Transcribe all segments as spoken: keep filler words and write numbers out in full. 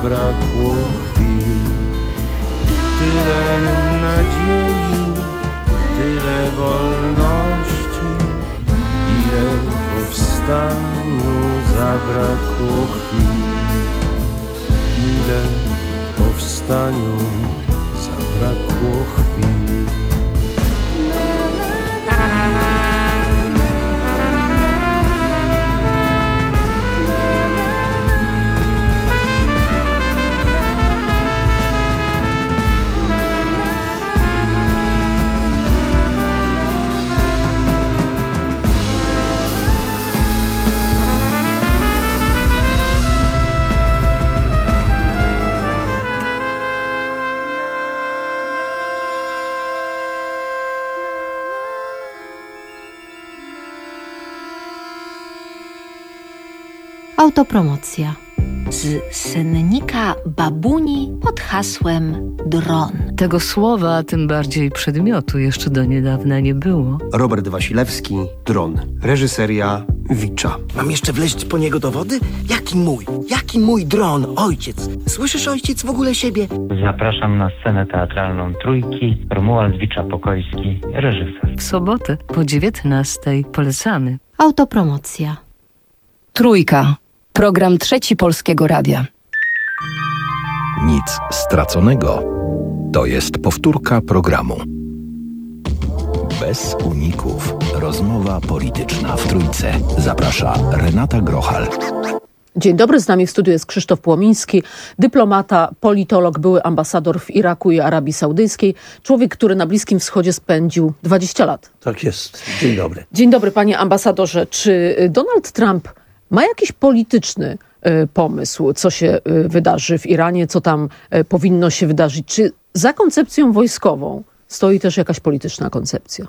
zabrakło chwil. Tyle nadziei, tyle wolności, ile powstaniu zabrakło chwil. Ile powstaniu zabrakło chwil. Autopromocja z sennika babuni pod hasłem dron. Tego słowa, a tym bardziej przedmiotu jeszcze do niedawna nie było. Robert Wasilewski, Dron. Reżyseria Wicza. Mam jeszcze wleźć po niego do wody? Jaki mój? Jaki mój dron? Ojciec. Słyszysz, ojciec, w ogóle siebie? Zapraszam na scenę teatralną Trójki. Romuald Wicza-Pokojski, reżyser. W sobotę po dziewiętnastej polecamy. Autopromocja. Trójka. Program Trzeci Polskiego Radia. Nic straconego. To jest powtórka programu. Bez uników. Rozmowa polityczna w Trójce. Zaprasza Renata Grochal. Dzień dobry, z nami w studiu jest Krzysztof Płomiński, dyplomata, politolog, były ambasador w Iraku i Arabii Saudyjskiej. Człowiek, który na Bliskim Wschodzie spędził dwadzieścia lat. Tak jest. Dzień dobry. Dzień dobry, panie ambasadorze. Czy Donald Trump ma jakiś polityczny y, pomysł, co się y, wydarzy w Iranie, co tam y, powinno się wydarzyć? Czy za koncepcją wojskową stoi też jakaś polityczna koncepcja?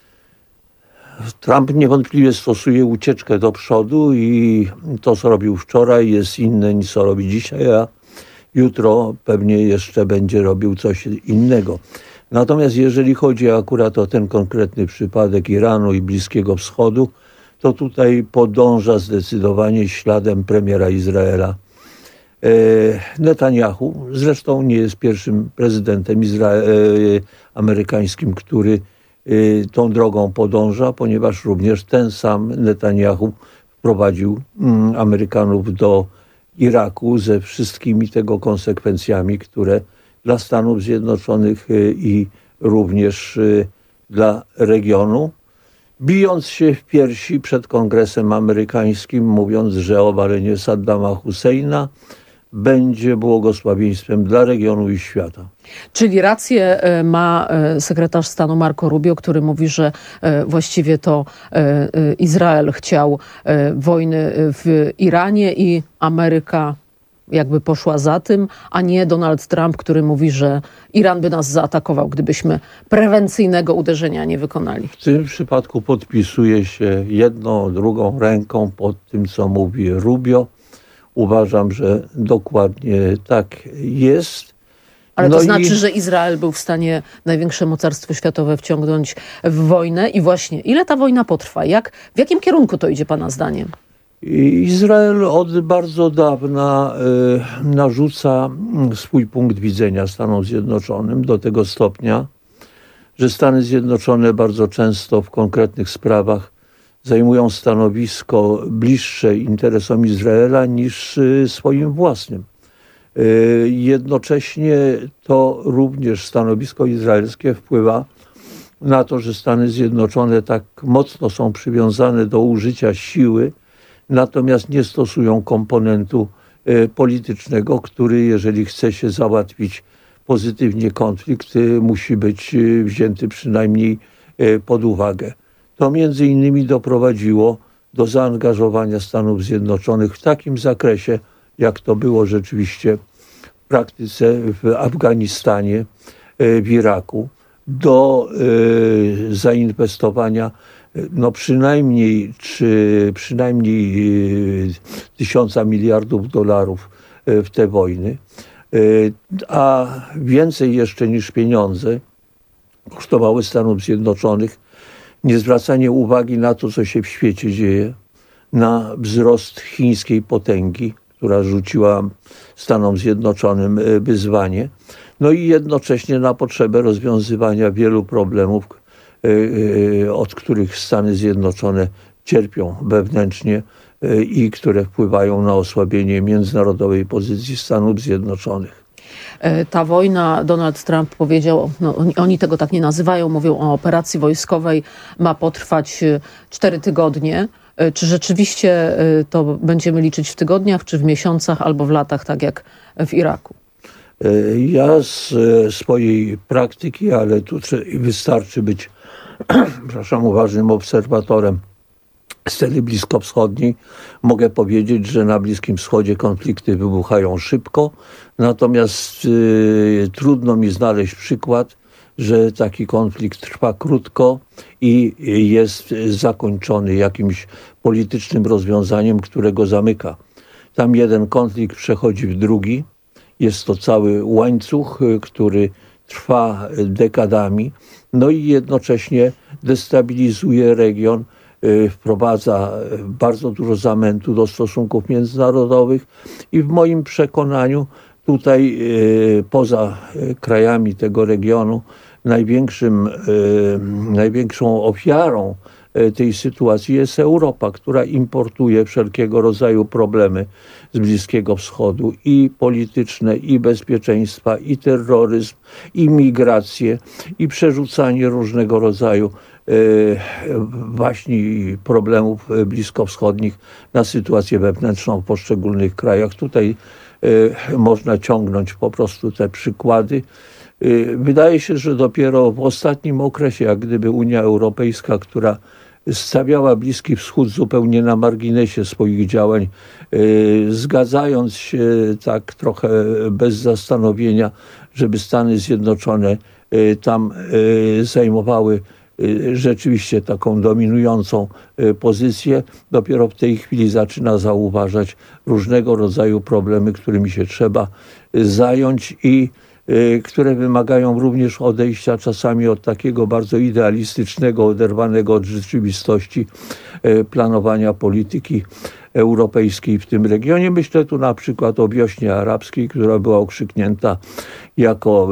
Trump niewątpliwie stosuje ucieczkę do przodu i to, co robił wczoraj, jest inne niż co robi dzisiaj, a jutro pewnie jeszcze będzie robił coś innego. Natomiast jeżeli chodzi akurat o ten konkretny przypadek Iranu i Bliskiego Wschodu, to tutaj podąża zdecydowanie śladem premiera Izraela e, Netanyahu. Zresztą nie jest pierwszym prezydentem Izrae- e, amerykańskim, który e, tą drogą podąża, ponieważ również ten sam Netanyahu wprowadził mm, Amerykanów do Iraku ze wszystkimi tego konsekwencjami, które dla Stanów Zjednoczonych e, i również e, dla regionu, bijąc się w piersi przed Kongresem Amerykańskim, mówiąc, że obalenie Saddama Husseina będzie błogosławieństwem dla regionu i świata. Czyli rację ma sekretarz stanu Marco Rubio, który mówi, że właściwie to Izrael chciał wojny w Iranie i Ameryka jakby poszła za tym, a nie Donald Trump, który mówi, że Iran by nas zaatakował, gdybyśmy prewencyjnego uderzenia nie wykonali. W tym przypadku podpisuje się jedną, drugą ręką pod tym, co mówi Rubio. Uważam, że dokładnie tak jest. Ale no to i... znaczy, że Izrael był w stanie największe mocarstwo światowe wciągnąć w wojnę i właśnie ile ta wojna potrwa? Jak, w jakim kierunku to idzie pana zdaniem? Izrael od bardzo dawna y, narzuca swój punkt widzenia Stanom Zjednoczonym do tego stopnia, że Stany Zjednoczone bardzo często w konkretnych sprawach zajmują stanowisko bliższe interesom Izraela niż y, swoim własnym. Y, jednocześnie to również stanowisko izraelskie wpływa na to, że Stany Zjednoczone tak mocno są przywiązane do użycia siły, natomiast nie stosują komponentu y, politycznego, który, jeżeli chce się załatwić pozytywnie konflikt, y, musi być y, wzięty przynajmniej y, pod uwagę. To między innymi doprowadziło do zaangażowania Stanów Zjednoczonych w takim zakresie, jak to było rzeczywiście w praktyce w Afganistanie, y, w Iraku, do y, zainwestowania no przynajmniej, czy przynajmniej tysiąca miliardów dolarów w te wojny, a więcej jeszcze niż pieniądze kosztowały Stanów Zjednoczonych niezwracanie uwagi na to, co się w świecie dzieje, na wzrost chińskiej potęgi, która rzuciła Stanom Zjednoczonym wyzwanie. No i jednocześnie na potrzebę rozwiązywania wielu problemów, od których Stany Zjednoczone cierpią wewnętrznie i które wpływają na osłabienie międzynarodowej pozycji Stanów Zjednoczonych. Ta wojna, Donald Trump powiedział, no, oni tego tak nie nazywają, mówią o operacji wojskowej, ma potrwać cztery tygodnie. Czy rzeczywiście to będziemy liczyć w tygodniach, czy w miesiącach, albo w latach, tak jak w Iraku? Ja z swojej praktyki, ale tu wystarczy być przepraszam, uważnym obserwatorem sceny bliskowschodniej, mogę powiedzieć, że na Bliskim Wschodzie konflikty wybuchają szybko, natomiast y, trudno mi znaleźć przykład, że taki konflikt trwa krótko i jest zakończony jakimś politycznym rozwiązaniem, które go zamyka. Tam jeden konflikt przechodzi w drugi. Jest to cały łańcuch, który trwa dekadami, no i jednocześnie destabilizuje region, wprowadza bardzo dużo zamętu do stosunków międzynarodowych i w moim przekonaniu tutaj poza krajami tego regionu największym, największą ofiarą tej sytuacji jest Europa, która importuje wszelkiego rodzaju problemy z Bliskiego Wschodu, i polityczne, i bezpieczeństwa, i terroryzm, i migrację, i przerzucanie różnego rodzaju właśnie problemów bliskowschodnich na sytuację wewnętrzną w poszczególnych krajach. Tutaj można ciągnąć po prostu te przykłady. Wydaje się, że dopiero w ostatnim okresie, jak gdyby Unia Europejska, która stawiała Bliski Wschód zupełnie na marginesie swoich działań, zgadzając się tak trochę bez zastanowienia, żeby Stany Zjednoczone tam zajmowały rzeczywiście taką dominującą pozycję, dopiero w tej chwili zaczyna zauważać różnego rodzaju problemy, którymi się trzeba zająć i które wymagają również odejścia czasami od takiego bardzo idealistycznego, oderwanego od rzeczywistości planowania polityki europejskiej w tym regionie. Myślę tu na przykład o wiośnie arabskiej, która była okrzyknięta jako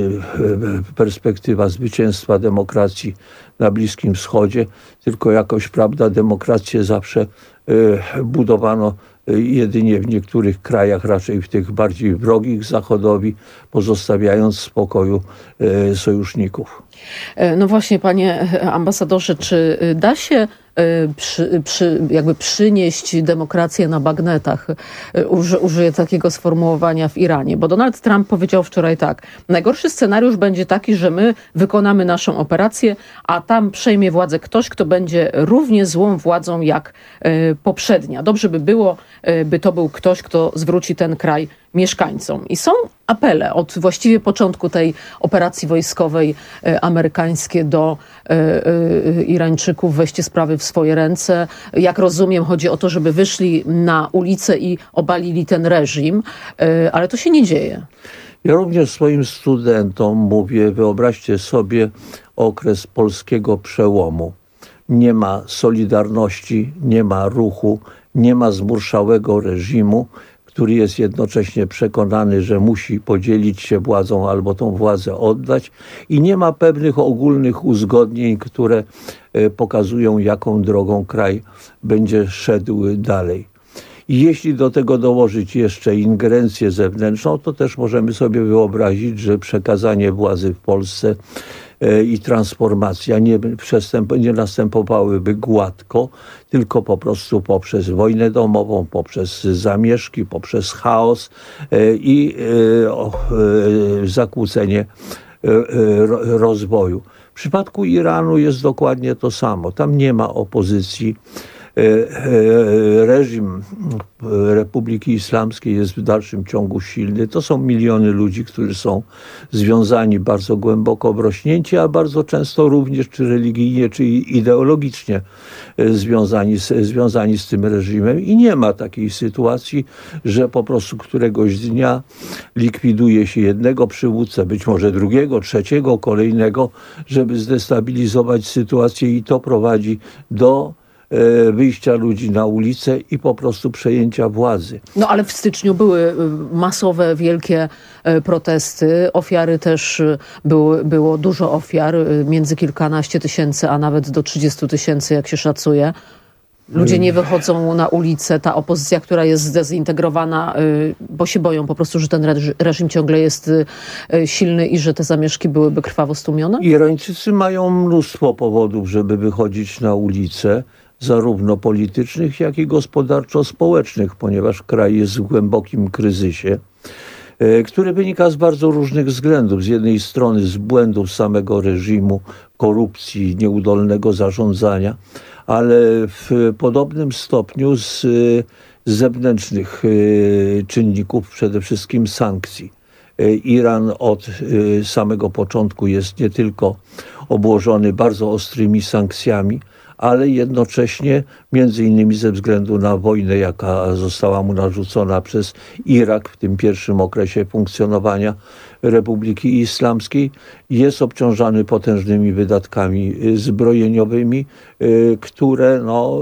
perspektywa zwycięstwa demokracji na Bliskim Wschodzie, tylko jakoś, prawda, demokrację zawsze budowano jedynie w niektórych krajach, raczej w tych bardziej wrogich Zachodowi, pozostawiając w spokoju sojuszników. No właśnie, panie ambasadorze, czy da się przy, przy, jakby przynieść demokrację na bagnetach? Uży, użyję takiego sformułowania w Iranie, bo Donald Trump powiedział wczoraj tak: najgorszy scenariusz będzie taki, że my wykonamy naszą operację, a tam przejmie władzę ktoś, kto będzie równie złą władzą jak poprzednia. Dobrze by było, by to był ktoś, kto zwróci ten kraj mieszkańcom. I są apele od właściwie początku tej operacji wojskowej amerykańskie do Irańczyków: weźcie sprawy w swoje ręce. Jak rozumiem, chodzi o to, żeby wyszli na ulicę i obalili ten reżim, ale to się nie dzieje. Ja również swoim studentom mówię: wyobraźcie sobie okres polskiego przełomu. Nie ma solidarności, nie ma ruchu, nie ma zmurszałego reżimu, który jest jednocześnie przekonany, że musi podzielić się władzą albo tą władzę oddać, i nie ma pewnych ogólnych uzgodnień, które pokazują, jaką drogą kraj będzie szedł dalej. I jeśli do tego dołożyć jeszcze ingerencję zewnętrzną, to też możemy sobie wyobrazić, że przekazanie władzy w Polsce i transformacja nie, przestęp, nie następowałyby gładko, tylko po prostu poprzez wojnę domową, poprzez zamieszki, poprzez chaos i zakłócenie rozwoju. W przypadku Iranu jest dokładnie to samo. Tam nie ma opozycji. Reżim Republiki Islamskiej jest w dalszym ciągu silny. To są miliony ludzi, którzy są związani bardzo głęboko, wrośnięci, a bardzo często również czy religijnie, czy ideologicznie związani z, związani z tym reżimem. I nie ma takiej sytuacji, że po prostu któregoś dnia likwiduje się jednego przywódcę, być może drugiego, trzeciego, kolejnego, żeby zdestabilizować sytuację, i to prowadzi do wyjścia ludzi na ulicę i po prostu przejęcia władzy. No ale w styczniu były masowe, wielkie protesty. Ofiary też były, było dużo ofiar, między kilkanaście tysięcy, a nawet do trzydziestu tysięcy, jak się szacuje. Ludzie nie wychodzą na ulicę, ta opozycja, która jest zdezintegrowana, bo się boją po prostu, że ten reżim ciągle jest silny i że te zamieszki byłyby krwawo stłumione? Irańczycy mają mnóstwo powodów, żeby wychodzić na ulicę, zarówno politycznych, jak i gospodarczo-społecznych, ponieważ kraj jest w głębokim kryzysie, który wynika z bardzo różnych względów. Z jednej strony z błędów samego reżimu, korupcji, nieudolnego zarządzania, ale w podobnym stopniu z zewnętrznych czynników, przede wszystkim sankcji. Iran od samego początku jest nie tylko obłożony bardzo ostrymi sankcjami, ale jednocześnie, między innymi ze względu na wojnę, jaka została mu narzucona przez Irak w tym pierwszym okresie funkcjonowania Republiki Islamskiej, jest obciążany potężnymi wydatkami zbrojeniowymi, które no,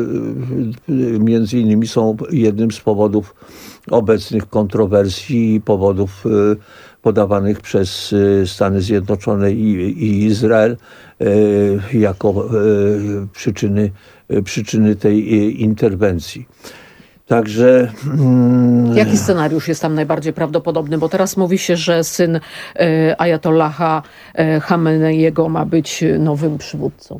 między innymi są jednym z powodów obecnych kontrowersji i powodów podawanych przez Stany Zjednoczone i, i Izrael jako przyczyny, przyczyny tej interwencji. Także... Hmm. Jaki scenariusz jest tam najbardziej prawdopodobny? Bo teraz mówi się, że syn e, Ajatollaha e, Chameneiego ma być nowym przywódcą.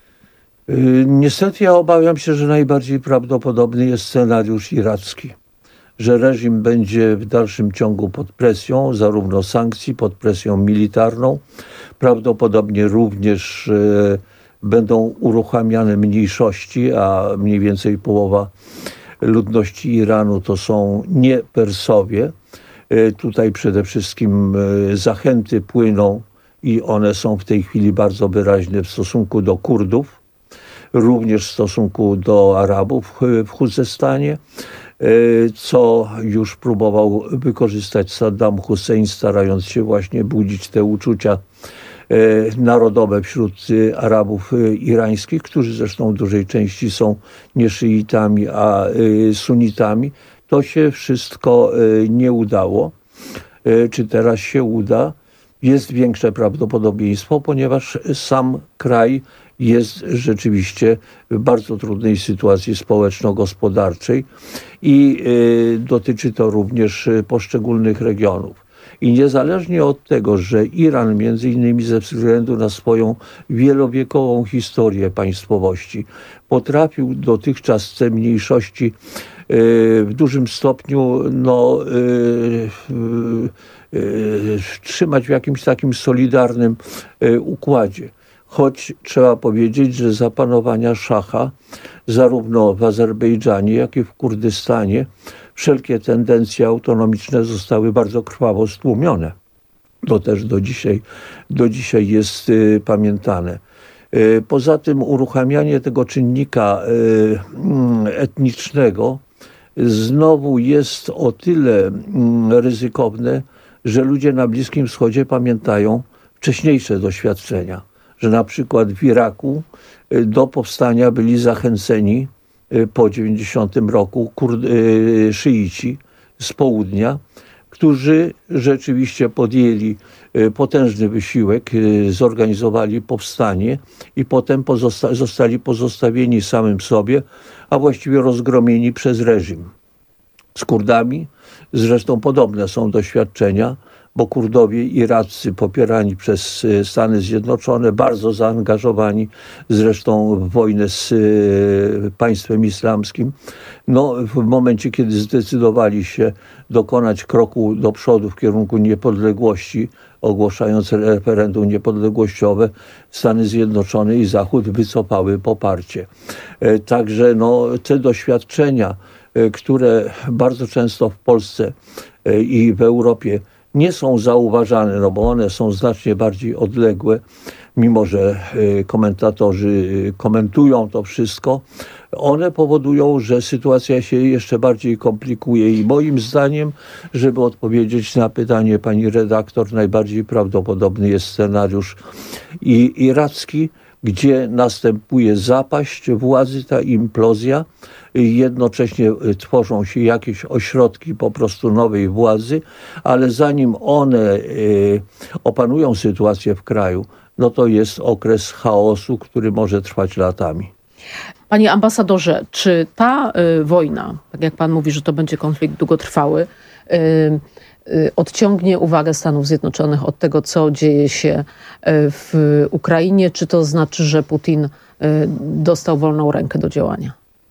Niestety ja obawiam się, że najbardziej prawdopodobny jest scenariusz iracki. Że reżim będzie w dalszym ciągu pod presją, zarówno sankcji, pod presją militarną. Prawdopodobnie również e, będą uruchamiane mniejszości, a mniej więcej połowa ludności Iranu to są nie Persowie. E, tutaj przede wszystkim e, zachęty płyną i one są w tej chwili bardzo wyraźne w stosunku do Kurdów, również w stosunku do Arabów w Chuzestanie, co już próbował wykorzystać Saddam Hussein, starając się właśnie budzić te uczucia narodowe wśród Arabów irańskich, którzy zresztą w dużej części są nie szyitami, a sunnitami. To się wszystko nie udało. Czy teraz się uda? Jest większe prawdopodobieństwo, ponieważ sam kraj jest rzeczywiście w bardzo trudnej sytuacji społeczno-gospodarczej i y, dotyczy to również poszczególnych regionów. I niezależnie od tego, że Iran między innymi ze względu na swoją wielowiekową historię państwowości potrafił dotychczas te mniejszości y, w dużym stopniu no, y, y, y, trzymać w jakimś takim solidarnym y, układzie. Choć trzeba powiedzieć, że za panowania szacha, zarówno w Azerbejdżanie, jak i w Kurdystanie, wszelkie tendencje autonomiczne zostały bardzo krwawo stłumione. To też do dzisiaj, do dzisiaj jest y, pamiętane. Y, poza tym uruchamianie tego czynnika y, etnicznego znowu jest o tyle y, ryzykowne, że ludzie na Bliskim Wschodzie pamiętają wcześniejsze doświadczenia. Że na przykład w Iraku do powstania byli zachęceni po dziewięćdziesiątym roku kurd, szyici z południa, którzy rzeczywiście podjęli potężny wysiłek, zorganizowali powstanie i potem pozosta- zostali pozostawieni samym sobie, a właściwie rozgromieni przez reżim. Z Kurdami zresztą podobne są doświadczenia, bo Kurdowie iraccy popierani przez Stany Zjednoczone, bardzo zaangażowani zresztą w wojnę z państwem islamskim, no, w momencie, kiedy zdecydowali się dokonać kroku do przodu w kierunku niepodległości, ogłaszając referendum niepodległościowe, Stany Zjednoczone i Zachód wycofały poparcie. Także no, te doświadczenia, które bardzo często w Polsce i w Europie nie są zauważane, no bo one są znacznie bardziej odległe, mimo że komentatorzy komentują to wszystko, one powodują, że sytuacja się jeszcze bardziej komplikuje i moim zdaniem, żeby odpowiedzieć na pytanie pani redaktor, najbardziej prawdopodobny jest scenariusz i iracki, gdzie następuje zapaść władzy, ta implozja. Jednocześnie tworzą się jakieś ośrodki po prostu nowej władzy, ale zanim one opanują sytuację w kraju, no to jest okres chaosu, który może trwać latami. Panie ambasadorze, czy ta y, wojna, tak jak pan mówi, że to będzie konflikt długotrwały, y, y, odciągnie uwagę Stanów Zjednoczonych od tego, co dzieje się y, w Ukrainie? Czy to znaczy, że Putin y, dostał wolną rękę do działania?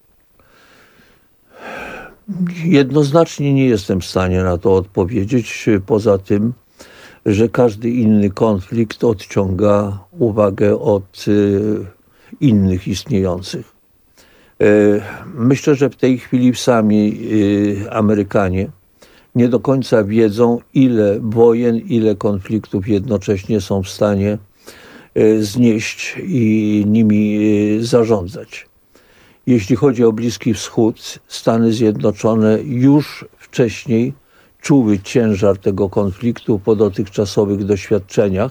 Jednoznacznie nie jestem w stanie na to odpowiedzieć, poza tym, że każdy inny konflikt odciąga uwagę od y, innych istniejących. Y, myślę, że w tej chwili sami y, Amerykanie nie do końca wiedzą, ile wojen, ile konfliktów jednocześnie są w stanie y, znieść i nimi y, zarządzać. Jeśli chodzi o Bliski Wschód, Stany Zjednoczone już wcześniej czuły ciężar tego konfliktu po dotychczasowych doświadczeniach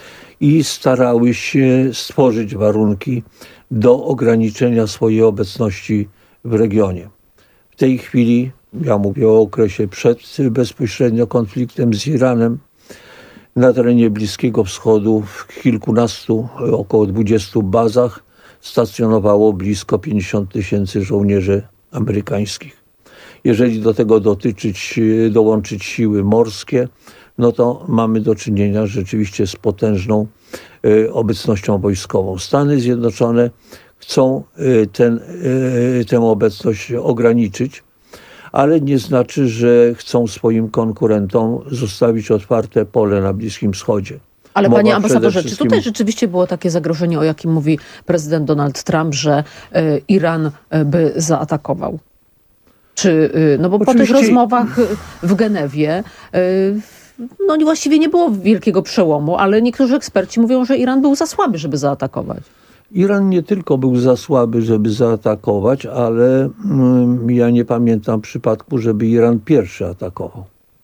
i starały się stworzyć warunki do ograniczenia swojej obecności w regionie. W tej chwili, ja mówię o okresie przed bezpośrednio konfliktem z Iranem, na terenie Bliskiego Wschodu w kilkunastu, około dwudziestu bazach stacjonowało blisko pięćdziesiąt tysięcy żołnierzy amerykańskich. Jeżeli do tego dotyczyć, dołączyć siły morskie, no to mamy do czynienia rzeczywiście z potężną y, obecnością wojskową. Stany Zjednoczone chcą y, ten, y, tę obecność ograniczyć, ale nie znaczy, że chcą swoim konkurentom zostawić otwarte pole na Bliskim Wschodzie. Ale Mowa panie ambasadorze, wszystkim... czy tutaj rzeczywiście było takie zagrożenie, o jakim mówi prezydent Donald Trump, że y, Iran y, by zaatakował? Czy, y, no bo Oczywiście... po tych rozmowach w Genewie y, no właściwie nie było wielkiego przełomu, ale niektórzy eksperci mówią, że Iran był za słaby, żeby zaatakować. Iran nie tylko był za słaby, żeby zaatakować, ale mm, ja nie pamiętam przypadku, żeby Iran pierwszy atakował.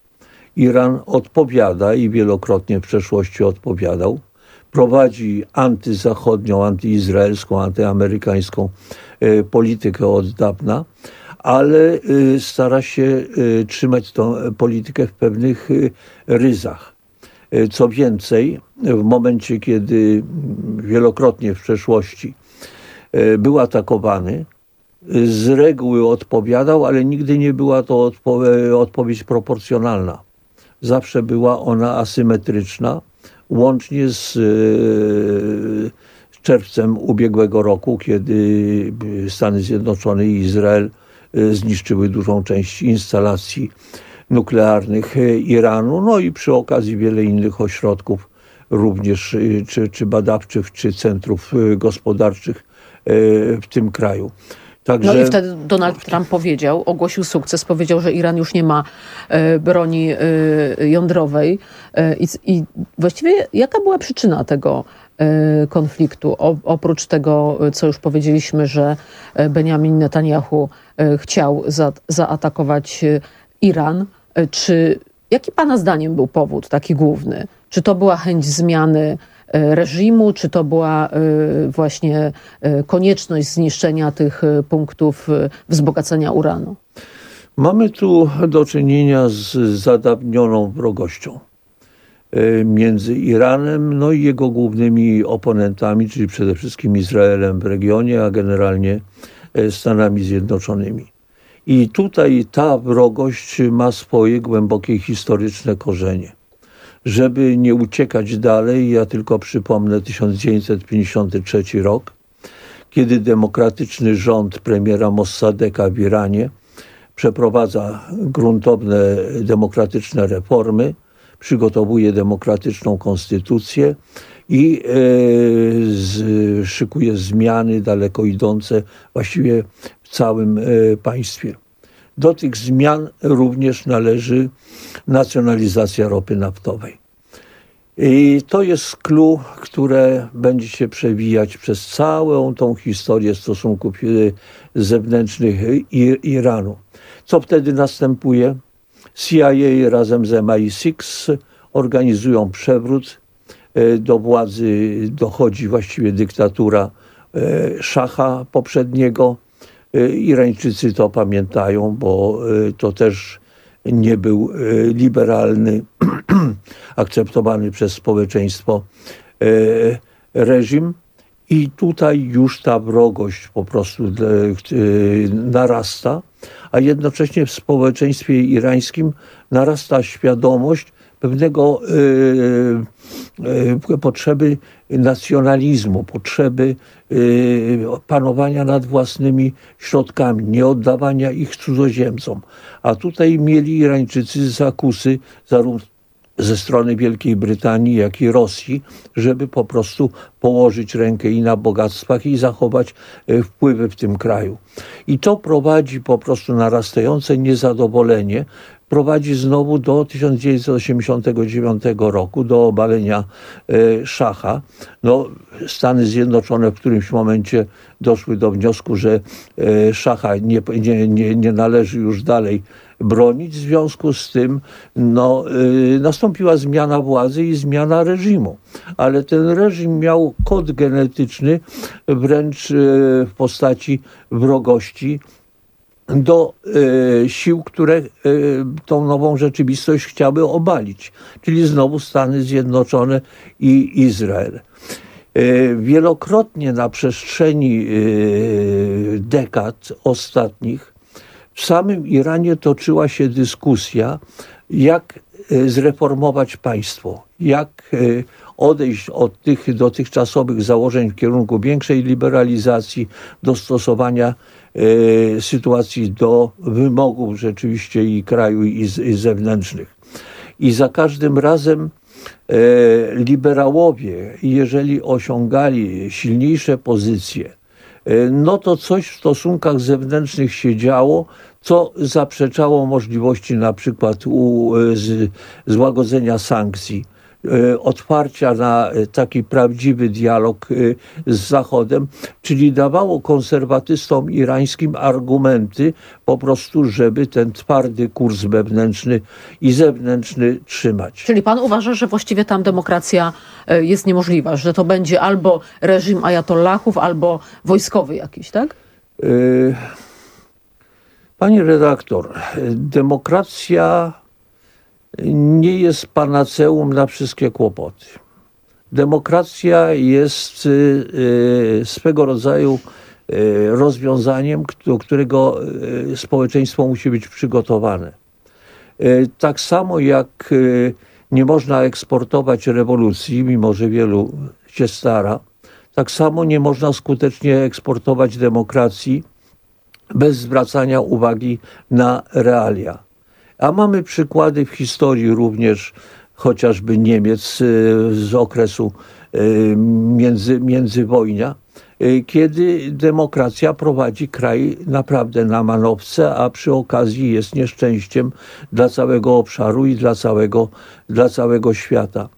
Iran odpowiada i wielokrotnie w przeszłości odpowiadał. Prowadzi antyzachodnią, antyizraelską, antyamerykańską y, politykę od dawna, ale y, stara się y, trzymać tę politykę w pewnych y, ryzach. Y, co więcej, w momencie, kiedy wielokrotnie w przeszłości y, był atakowany, y, z reguły odpowiadał, ale nigdy nie była to odpo- odpowiedź proporcjonalna. Zawsze była ona asymetryczna, łącznie z y, czerwcem ubiegłego roku, kiedy Stany Zjednoczone i Izrael zniszczyły dużą część instalacji nuklearnych Iranu, no i przy okazji wiele innych ośrodków, również czy, czy badawczych, czy centrów gospodarczych w tym kraju. Także... No i wtedy Donald Trump powiedział, ogłosił sukces, powiedział, że Iran już nie ma e, broni e, jądrowej. E, i, I właściwie jaka była przyczyna tego e, konfliktu? O, oprócz tego, co już powiedzieliśmy, że Benjamin Netanyahu e, chciał za, zaatakować Iran. E, czy jaki pana zdaniem był powód taki główny? Czy to była chęć zmiany reżimu, czy to była właśnie konieczność zniszczenia tych punktów wzbogacenia uranu? Mamy tu do czynienia z zadawnioną wrogością między Iranem, no i jego głównymi oponentami, czyli przede wszystkim Izraelem w regionie, a generalnie Stanami Zjednoczonymi. I tutaj ta wrogość ma swoje głębokie historyczne korzenie. Żeby nie uciekać dalej, ja tylko przypomnę tysiąc dziewięćset pięćdziesiąty trzeci rok, kiedy demokratyczny rząd premiera Mossadeka w Iranie przeprowadza gruntowne demokratyczne reformy, przygotowuje demokratyczną konstytucję i e, z, szykuje zmiany daleko idące właściwie w całym e, państwie. Do tych zmian również należy nacjonalizacja ropy naftowej. I to jest clue, które będzie się przewijać przez całą tą historię stosunków zewnętrznych Iranu. Co wtedy następuje? C I A razem z M I sześć organizują przewrót do władzy dochodzi właściwie dyktatura szacha poprzedniego. Irańczycy to pamiętają, bo to też nie był liberalny, akceptowany przez społeczeństwo reżim. I tutaj już ta wrogość po prostu narasta, a jednocześnie w społeczeństwie irańskim narasta świadomość pewnego y, y, potrzeby nacjonalizmu, potrzeby y, panowania nad własnymi środkami, nie oddawania ich cudzoziemcom. A tutaj mieli Irańczycy zakusy zarówno ze strony Wielkiej Brytanii, jak i Rosji, żeby po prostu położyć rękę i na bogactwach i zachować wpływy w tym kraju. I to prowadzi po prostu narastające niezadowolenie, prowadzi znowu do tysiąc dziewięćset osiemdziesiątego dziewiątego roku, do obalenia e, szacha. No, Stany Zjednoczone w którymś momencie doszły do wniosku, że e, szacha nie, nie, nie, nie należy już dalej bronić. W związku z tym no, y, nastąpiła zmiana władzy i zmiana reżimu. Ale ten reżim miał kod genetyczny wręcz y, w postaci wrogości do y, sił, które y, tą nową rzeczywistość chciały obalić. Czyli znowu Stany Zjednoczone i Izrael. Y, wielokrotnie na przestrzeni y, dekad ostatnich w samym Iranie toczyła się dyskusja, jak zreformować państwo, jak odejść od tych dotychczasowych założeń w kierunku większej liberalizacji, dostosowania sytuacji do wymogów rzeczywiście i kraju, i zewnętrznych. I za każdym razem liberałowie, jeżeli osiągali silniejsze pozycje, no to coś w stosunkach zewnętrznych się działo, co zaprzeczało możliwości na przykład u, z, złagodzenia sankcji, otwarcia na taki prawdziwy dialog z Zachodem, czyli dawało konserwatystom irańskim argumenty po prostu, żeby ten twardy kurs wewnętrzny i zewnętrzny trzymać. Czyli pan uważa, że właściwie tam demokracja jest niemożliwa, że to będzie albo reżim ajatollahów, albo wojskowy jakiś, tak? Pani redaktor, demokracja nie jest panaceum na wszystkie kłopoty. Demokracja jest y, swego rodzaju y, rozwiązaniem, do którego y, społeczeństwo musi być przygotowane. Y, tak samo jak y, nie można eksportować rewolucji, mimo że wielu się stara, tak samo nie można skutecznie eksportować demokracji bez zwracania uwagi na realia. A mamy przykłady w historii również chociażby Niemiec z okresu między, międzywojnia, kiedy demokracja prowadzi kraj naprawdę na manowce, a przy okazji jest nieszczęściem dla całego obszaru i dla całego, dla całego świata.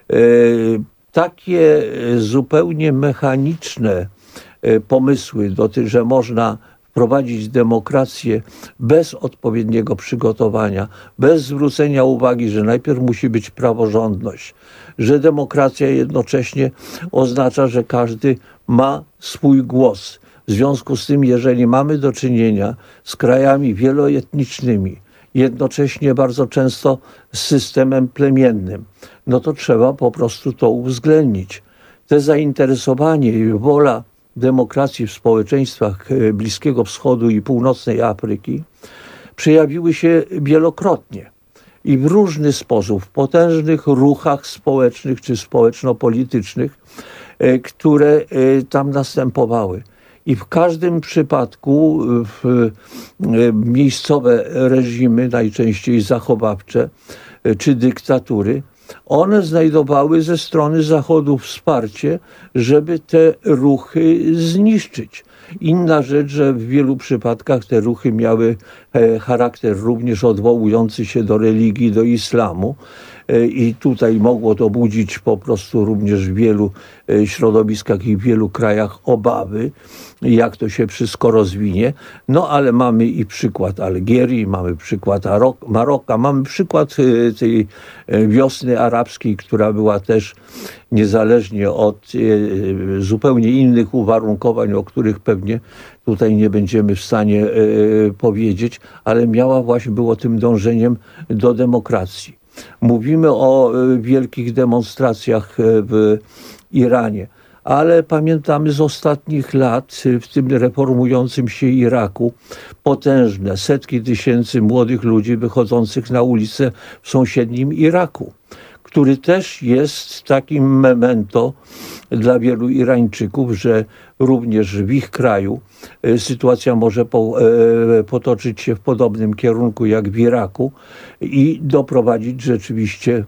Takie zupełnie mechaniczne pomysły, że można prowadzić demokrację bez odpowiedniego przygotowania, bez zwrócenia uwagi, że najpierw musi być praworządność, że demokracja jednocześnie oznacza, że każdy ma swój głos. W związku z tym, jeżeli mamy do czynienia z krajami wieloetnicznymi, jednocześnie bardzo często z systemem plemiennym, no to trzeba po prostu to uwzględnić. Te zainteresowanie i wola demokracji w społeczeństwach Bliskiego Wschodu i Północnej Afryki przejawiły się wielokrotnie i w różny sposób, w potężnych ruchach społecznych czy społeczno-politycznych, które tam następowały. I w każdym przypadku w miejscowe reżimy, najczęściej zachowawcze czy dyktatury, one znajdowały ze strony Zachodu wsparcie, żeby te ruchy zniszczyć. Inna rzecz, że w wielu przypadkach te ruchy miały e, charakter również odwołujący się do religii, do islamu. I tutaj mogło to budzić po prostu również w wielu środowiskach i w wielu krajach obawy, jak to się wszystko rozwinie. No ale mamy i przykład Algierii, mamy przykład Maroka, mamy przykład tej wiosny arabskiej, która była też niezależnie od zupełnie innych uwarunkowań, o których pewnie tutaj nie będziemy w stanie powiedzieć, ale miała właśnie, było tym dążeniem do demokracji. Mówimy o wielkich demonstracjach w Iranie, ale pamiętamy z ostatnich lat, w tym reformującym się Iraku, potężne setki tysięcy młodych ludzi wychodzących na ulicę w sąsiednim Iraku, który też jest takim memento dla wielu Irańczyków, że również w ich kraju sytuacja może po, potoczyć się w podobnym kierunku jak w Iraku i doprowadzić rzeczywiście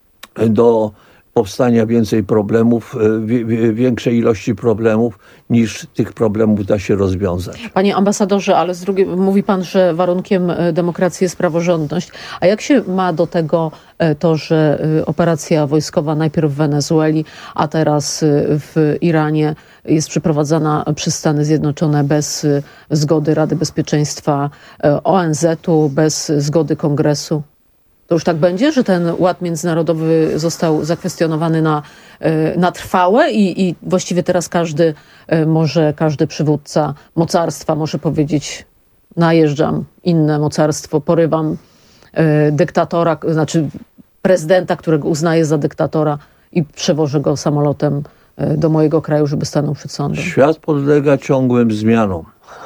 do powstania więcej problemów, większej ilości problemów, niż tych problemów da się rozwiązać. Panie ambasadorze, ale z drugiej mówi pan, że warunkiem demokracji jest praworządność. A jak się ma do tego to, że operacja wojskowa najpierw w Wenezueli, a teraz w Iranie jest przeprowadzana przez Stany Zjednoczone bez zgody Rady Bezpieczeństwa O N Z-u, bez zgody Kongresu? To już tak będzie, że ten ład międzynarodowy został zakwestionowany na, na trwałe i, i właściwie teraz każdy może, każdy przywódca mocarstwa może powiedzieć: najeżdżam inne mocarstwo, porywam dyktatora, znaczy prezydenta, którego uznaję za dyktatora i przewożę go samolotem do mojego kraju, żeby stanął przed sądem. Świat podlega ciągłym zmianom.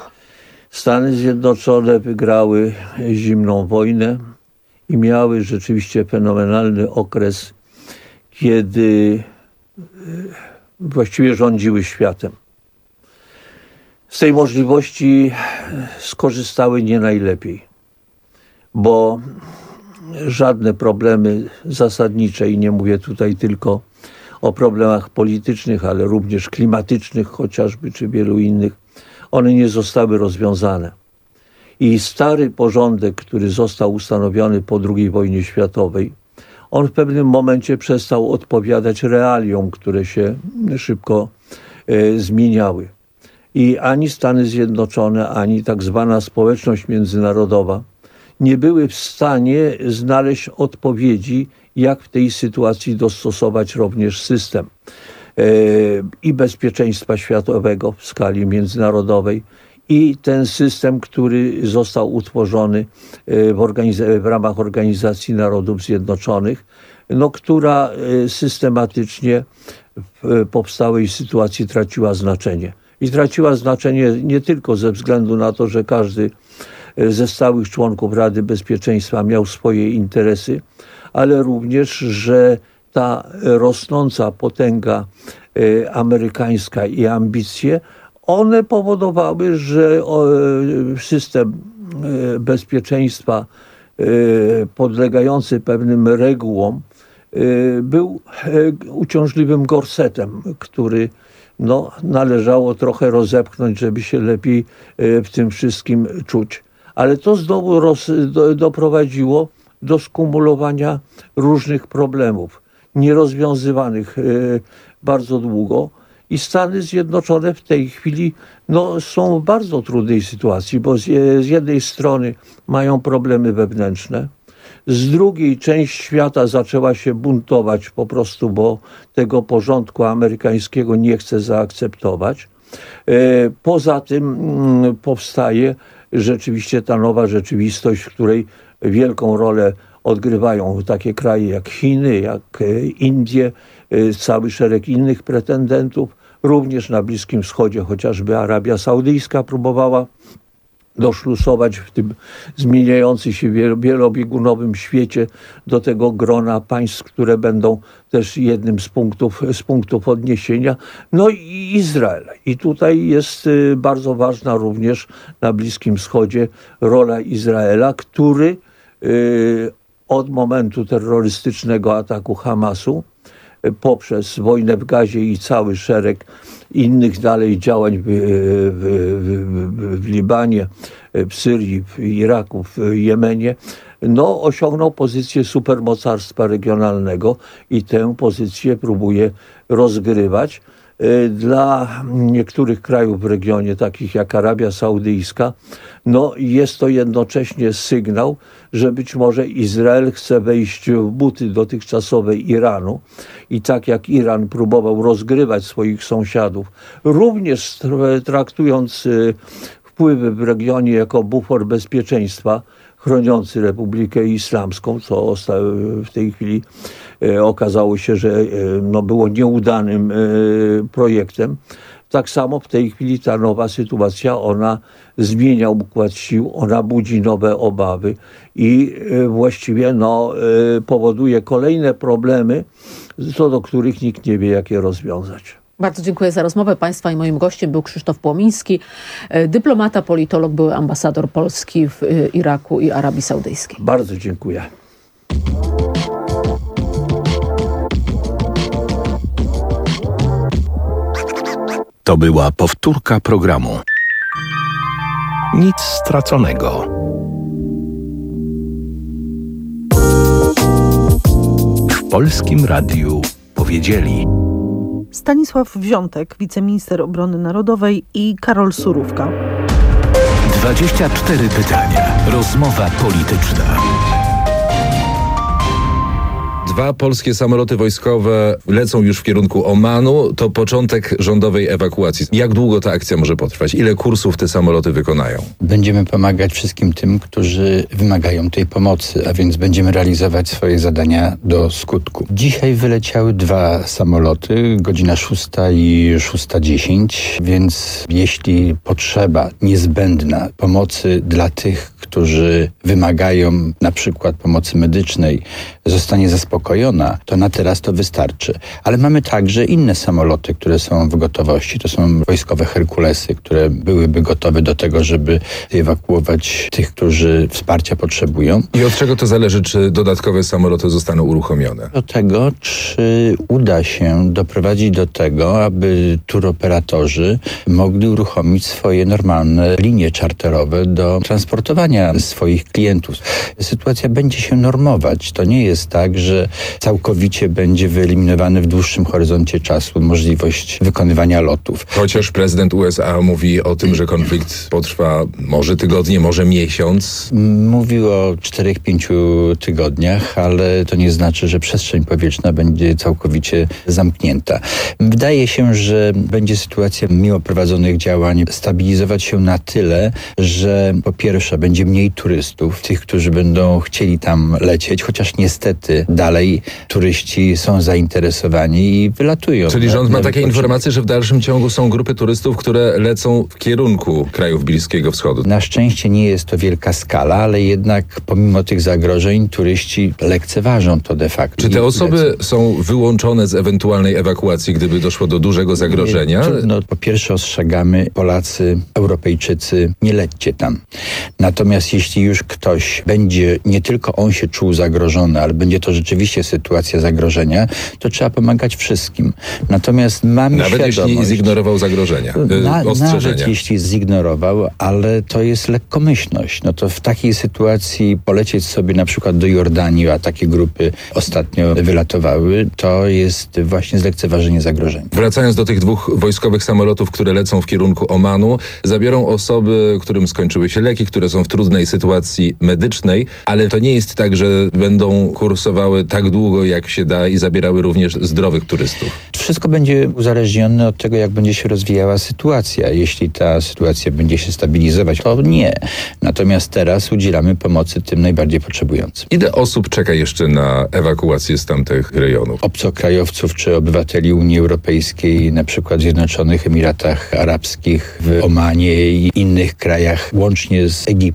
Stany Zjednoczone wygrały zimną wojnę i miały rzeczywiście fenomenalny okres, kiedy właściwie rządziły światem. Z tej możliwości skorzystały nie najlepiej, bo żadne problemy zasadnicze, i nie mówię tutaj tylko o problemach politycznych, ale również klimatycznych chociażby, czy wielu innych, one nie zostały rozwiązane. I stary porządek, który został ustanowiony po drugiej wojnie światowej, on w pewnym momencie przestał odpowiadać realiom, które się szybko e, zmieniały. I ani Stany Zjednoczone, ani tak zwana społeczność międzynarodowa nie były w stanie znaleźć odpowiedzi, jak w tej sytuacji dostosować również system e, i bezpieczeństwa światowego w skali międzynarodowej, i ten system, który został utworzony w, organiz- w ramach Organizacji Narodów Zjednoczonych, no, która systematycznie w powstałej sytuacji traciła znaczenie. I traciła znaczenie nie tylko ze względu na to, że każdy ze stałych członków Rady Bezpieczeństwa miał swoje interesy, ale również, że ta rosnąca potęga amerykańska i ambicje, one powodowały, że system bezpieczeństwa podlegający pewnym regułom był uciążliwym gorsetem, który no, należało trochę rozepchnąć, żeby się lepiej w tym wszystkim czuć. Ale to znowu roz, do, doprowadziło do skumulowania różnych problemów, nierozwiązywanych bardzo długo. I Stany Zjednoczone w tej chwili no, są w bardzo trudnej sytuacji, bo z, z jednej strony mają problemy wewnętrzne, z drugiej część świata zaczęła się buntować po prostu, bo tego porządku amerykańskiego nie chce zaakceptować. Poza tym powstaje rzeczywiście ta nowa rzeczywistość, w której wielką rolę odgrywają takie kraje jak Chiny, jak Indie, cały szereg innych pretendentów. Również na Bliskim Wschodzie chociażby Arabia Saudyjska próbowała doszlusować w tym zmieniającym się wielobiegunowym świecie do tego grona państw, które będą też jednym z punktów, z punktów odniesienia. No i Izrael. I tutaj jest bardzo ważna również na Bliskim Wschodzie rola Izraela, który od momentu terrorystycznego ataku Hamasu poprzez wojnę w Gazie i cały szereg innych dalej działań w, w, w, w Libanie, w Syrii, w Iraku, w Jemenie, no osiągnął pozycję supermocarstwa regionalnego i tę pozycję próbuje rozgrywać. Dla niektórych krajów w regionie, takich jak Arabia Saudyjska, no jest to jednocześnie sygnał, że być może Izrael chce wejść w buty dotychczasowej Iranu i tak jak Iran próbował rozgrywać swoich sąsiadów, również traktując wpływy w regionie jako bufor bezpieczeństwa, chroniący Republikę Islamską, co w tej chwili okazało się, że no, było nieudanym projektem. Tak samo w tej chwili ta nowa sytuacja, ona zmienia układ sił, ona budzi nowe obawy i właściwie no, powoduje kolejne problemy, co do których nikt nie wie, jak je rozwiązać. Bardzo dziękuję za rozmowę Państwa i moim gościem był Krzysztof Płomiński, dyplomata, politolog, były ambasador Polski w Iraku i Arabii Saudyjskiej. Bardzo dziękuję. To była powtórka programu. Nic straconego. W Polskim Radiu powiedzieli Stanisław Wziątek, wiceminister obrony narodowej i Karol Surówka. dwadzieścia cztery pytania. Rozmowa polityczna. Dwa polskie samoloty wojskowe lecą już w kierunku Omanu. To początek rządowej ewakuacji. Jak długo ta akcja może potrwać? Ile kursów te samoloty wykonają? Będziemy pomagać wszystkim tym, którzy wymagają tej pomocy, a więc będziemy realizować swoje zadania do skutku. Dzisiaj wyleciały dwa samoloty, godzina szósta i szósta dziesięć, więc jeśli potrzeba niezbędna pomocy dla tych, którzy wymagają na przykład pomocy medycznej, zostanie zaspokojona, to na teraz to wystarczy. Ale mamy także inne samoloty, które są w gotowości. To są wojskowe Herkulesy, które byłyby gotowe do tego, żeby ewakuować tych, którzy wsparcia potrzebują. I od czego to zależy, czy dodatkowe samoloty zostaną uruchomione? Do tego, czy uda się doprowadzić do tego, aby turoperatorzy mogli uruchomić swoje normalne linie czarterowe do transportowania swoich klientów. Sytuacja będzie się normować. To nie jest tak, że całkowicie będzie wyeliminowany w dłuższym horyzoncie czasu możliwość wykonywania lotów. Chociaż prezydent U S A mówi o tym, że konflikt potrwa może tygodnie, może miesiąc. Mówił o czterech, pięciu tygodniach, ale to nie znaczy, że przestrzeń powietrzna będzie całkowicie zamknięta. Wydaje się, że będzie sytuacja mimo prowadzonych działań stabilizować się na tyle, że po pierwsze będzie mniej turystów, tych, którzy będą chcieli tam lecieć, chociaż niestety dalej turyści są zainteresowani i wylatują. Czyli rząd ma takie informacje, że w dalszym ciągu są grupy turystów, które lecą w kierunku krajów Bliskiego Wschodu. Na szczęście nie jest to wielka skala, ale jednak pomimo tych zagrożeń turyści lekceważą to de facto. Czy te osoby są wyłączone z ewentualnej ewakuacji, gdyby doszło do dużego zagrożenia? No, po pierwsze ostrzegamy, Polacy, Europejczycy, nie lećcie tam. Natomiast jeśli już ktoś będzie, nie tylko on się czuł zagrożony, ale będzie to rzeczywiście sytuacja zagrożenia, to trzeba pomagać wszystkim. Natomiast mamy Nawet świadomość, jeśli zignorował zagrożenia, na, ostrzeżenia. Nawet jeśli zignorował, ale to jest lekkomyślność. No to w takiej sytuacji polecieć sobie na przykład do Jordanii, a takie grupy ostatnio wylatowały, to jest właśnie zlekceważenie zagrożenia. Wracając do tych dwóch wojskowych samolotów, które lecą w kierunku Omanu, zabiorą osoby, którym skończyły się leki, które są w trudnej sytuacji medycznej, ale to nie jest tak, że będą kursowały tak długo, jak się da i zabierały również zdrowych turystów. Wszystko będzie uzależnione od tego, jak będzie się rozwijała sytuacja. Jeśli ta sytuacja będzie się stabilizować, to nie. Natomiast teraz udzielamy pomocy tym najbardziej potrzebującym. Ile osób czeka jeszcze na ewakuację z tamtych rejonów? Obcokrajowców czy obywateli Unii Europejskiej, na przykład w Zjednoczonych Emiratach Arabskich, w Omanie i innych krajach, łącznie z Egiptem,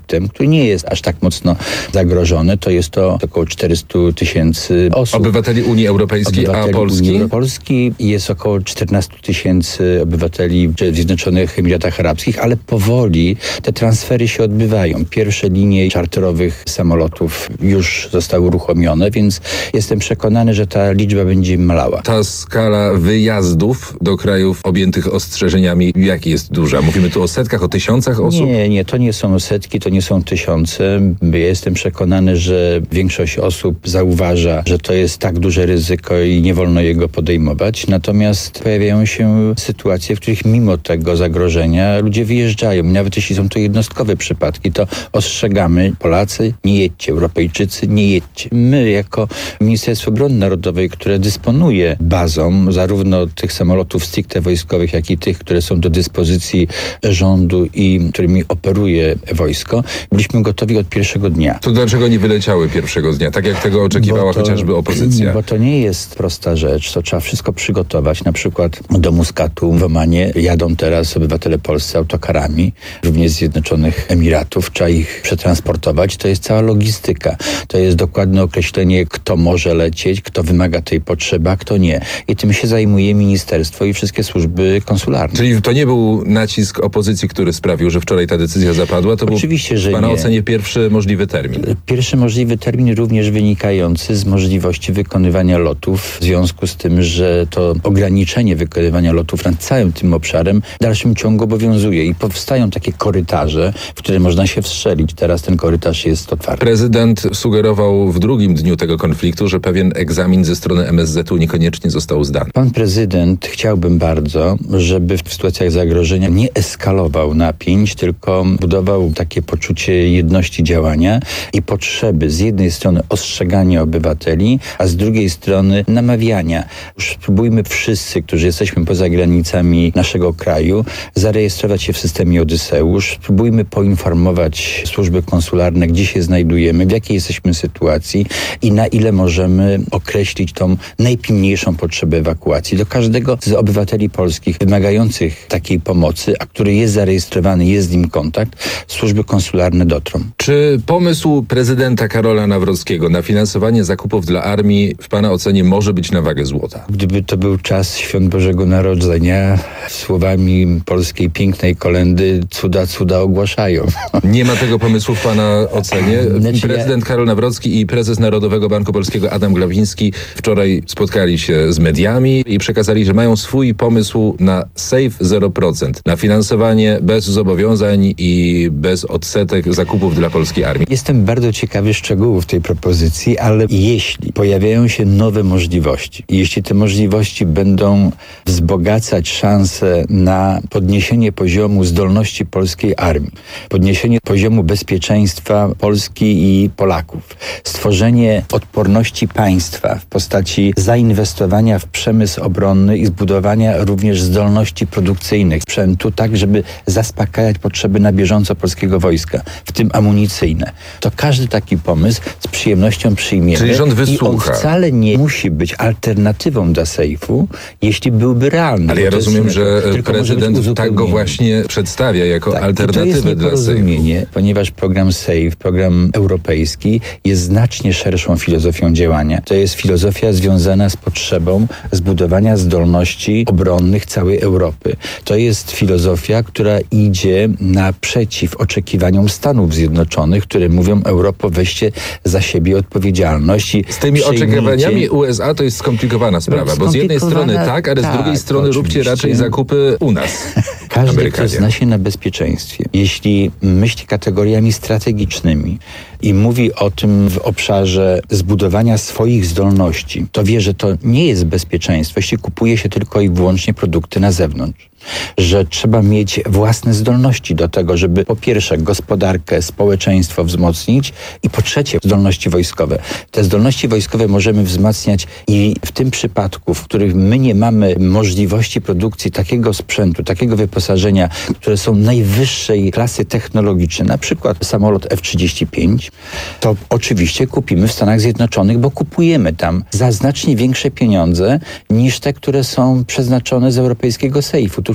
Egiptem, który nie jest aż tak mocno zagrożony. To jest to około czterysta tysięcy osób. Obywateli Unii Europejskiej, obywateli a Polski? Unii Europejskiej jest około czternaście tysięcy obywateli w Zjednoczonych Emiratach Arabskich, ale powoli te transfery się odbywają. Pierwsze linie czarterowych samolotów już zostały uruchomione, więc jestem przekonany, że ta liczba będzie malała. Ta skala wyjazdów do krajów objętych ostrzeżeniami, jak jest duża? Mówimy tu o setkach, o tysiącach osób? Nie, nie, to nie są setki, to nie są tysiące. Ja jestem przekonany, że większość osób zauważa, że to jest tak duże ryzyko i nie wolno jego podejmować. Natomiast pojawiają się sytuacje, w których mimo tego zagrożenia ludzie wyjeżdżają. Nawet jeśli są to jednostkowe przypadki, to ostrzegamy: Polacy, nie jedźcie, Europejczycy, nie jedźcie. My jako Ministerstwo Obrony Narodowej, które dysponuje bazą zarówno tych samolotów stricte wojskowych, jak i tych, które są do dyspozycji rządu i którymi operuje wojsko, byliśmy gotowi od pierwszego dnia. To dlaczego nie wyleciały pierwszego dnia, tak jak tego oczekiwała to, chociażby opozycja? Bo to nie jest prosta rzecz, to trzeba wszystko przygotować. Na przykład do Muskatu w Omanie jadą teraz obywatele polscy autokarami, również z Zjednoczonych Emiratów. Trzeba ich przetransportować. To jest cała logistyka. To jest dokładne określenie, kto może lecieć, kto wymaga tej potrzeby, a kto nie. I tym się zajmuje ministerstwo i wszystkie służby konsularne. Czyli to nie był nacisk opozycji, który sprawił, że wczoraj ta decyzja zapadła? To Oczywiście, był że w Pana nie. ocenie pierwszy możliwy termin? Pierwszy możliwy termin również wynikający z możliwości wykonywania lotów w związku z tym, że to ograniczenie wykonywania lotów nad całym tym obszarem w dalszym ciągu obowiązuje i powstają takie korytarze, w które można się wstrzelić. Teraz ten korytarz jest otwarty. Prezydent sugerował w drugim dniu tego konfliktu, że pewien egzamin ze strony M S Z u niekoniecznie został zdany. Pan prezydent, chciałbym bardzo, żeby w sytuacjach zagrożenia nie eskalował napięć, tylko budował takie poczucie jedności działania i potrzeby z jednej strony ostrzegania obywateli, a z drugiej strony namawiania. Już spróbujmy wszyscy, którzy jesteśmy poza granicami naszego kraju, zarejestrować się w systemie Odyseusz. Spróbujmy poinformować służby konsularne, gdzie się znajdujemy, w jakiej jesteśmy sytuacji i na ile możemy określić tą najpilniejszą potrzebę ewakuacji. Do każdego z obywateli polskich wymagających takiej pomocy, a który jest zarejestrowany, jest z nim kontakt, służby konsularne dotrą. Czy pomysł prezydenta Karola Nawrockiego na finansowanie zakupów dla armii w Pana ocenie może być na wagę złota? Gdyby to był czas Świąt Bożego Narodzenia, słowami polskiej pięknej kolędy cuda, cuda ogłaszają. Nie ma tego pomysłu w Pana ocenie? Znaczy Prezydent ja... Karol Nawrocki i prezes Narodowego Banku Polskiego Adam Glapiński wczoraj spotkali się z mediami i przekazali, że mają swój pomysł na Safe zero procent, na finansowanie bez zobowiązań i bez odsetek zakupów dla polskiej armii. Jestem bardzo ciekawy szczegółów tej propozycji, ale jeśli pojawiają się nowe możliwości, jeśli te możliwości będą wzbogacać szanse na podniesienie poziomu zdolności polskiej armii, podniesienie poziomu bezpieczeństwa Polski i Polaków, stworzenie odporności państwa w postaci zainwestowania w przemysł obronny i zbudowania również zdolności produkcyjnych sprzętu, tak żeby zaspokajać potrzeby na bieżąco polskiego wojska, w tym amunicyjne. To każdy taki pomysł z przyjemnością przyjmiemy. Czyli rząd wysłucha. I on wcale nie musi być alternatywą dla sejfu, jeśli byłby realny. Ale ja rozumiem, że prezydent tak go właśnie przedstawia jako tak, alternatywę dla sejfu. Ponieważ program SAFE, program europejski jest znacznie szerszą filozofią działania. To jest filozofia związana z potrzebą zbudowania zdolności obronnych całej Europy. To jest filozofia, która idzie naprzeciw oczekiwaniom Stanów Zjednoczonych, które mówią: Europo, weźcie za siebie odpowiedzialność. I z tymi przejmijcie... oczekiwaniami U S A to jest skomplikowana sprawa, bo z jednej strony tak, ale tak, z drugiej strony róbcie raczej zakupy u nas. Każdy, Amerykanie. kto zna się na bezpieczeństwie, jeśli myśli kategoriami strategicznymi i mówi o tym w obszarze zbudowania swoich zdolności, to wie, że to nie jest bezpieczeństwo, jeśli kupuje się tylko i wyłącznie produkty na zewnątrz. Że trzeba mieć własne zdolności do tego, żeby po pierwsze gospodarkę, społeczeństwo wzmocnić i po trzecie zdolności wojskowe. Te zdolności wojskowe możemy wzmacniać i w tym przypadku, w którym my nie mamy możliwości produkcji takiego sprzętu, takiego wyposażenia, które są najwyższej klasy technologicznej, na przykład samolot F trzydzieści pięć, to oczywiście kupimy w Stanach Zjednoczonych, bo kupujemy tam za znacznie większe pieniądze niż te, które są przeznaczone z europejskiego sejfu. Tu